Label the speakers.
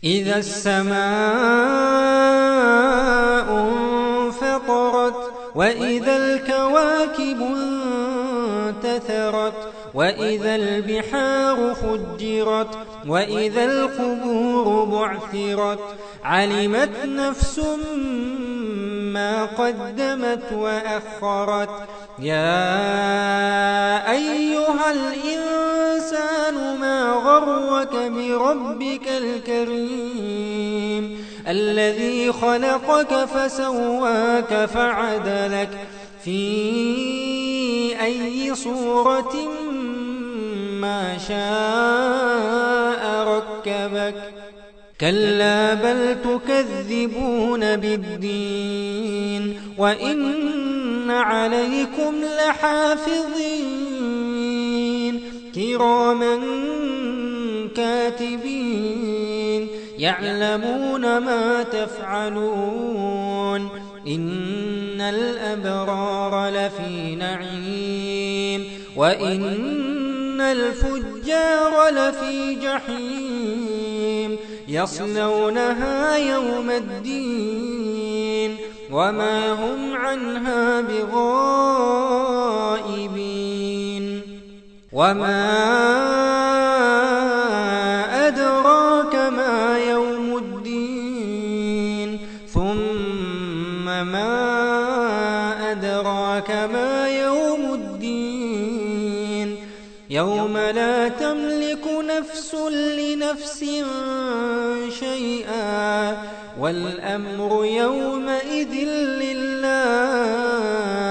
Speaker 1: إذا السماء انفطرت وإذا الكواكب انتثرت وإذا البحار فجرت وإذا القبور بعثرت علمت نفس ما قدمت وأخرت يا أيها الإنسان ما غرك بربك الكريم الذي خلقك فسواك فعدلك في أي صورة ما شاء ركبك كلا بل تكذبون بالدين وإن عليكم لحافظين كراما كاتبين يعلمون ما تفعلون إن الأبرار لفي نعيم وإن الفجار لفي جحيم يصلونها يوم الدين وما هم عنها بغائبين وما أدراك ما يوم الدين ثم ما أدراك ما يوم الدين يوم لا تملك نفس لنفس شيئا والأمر يومئذ لله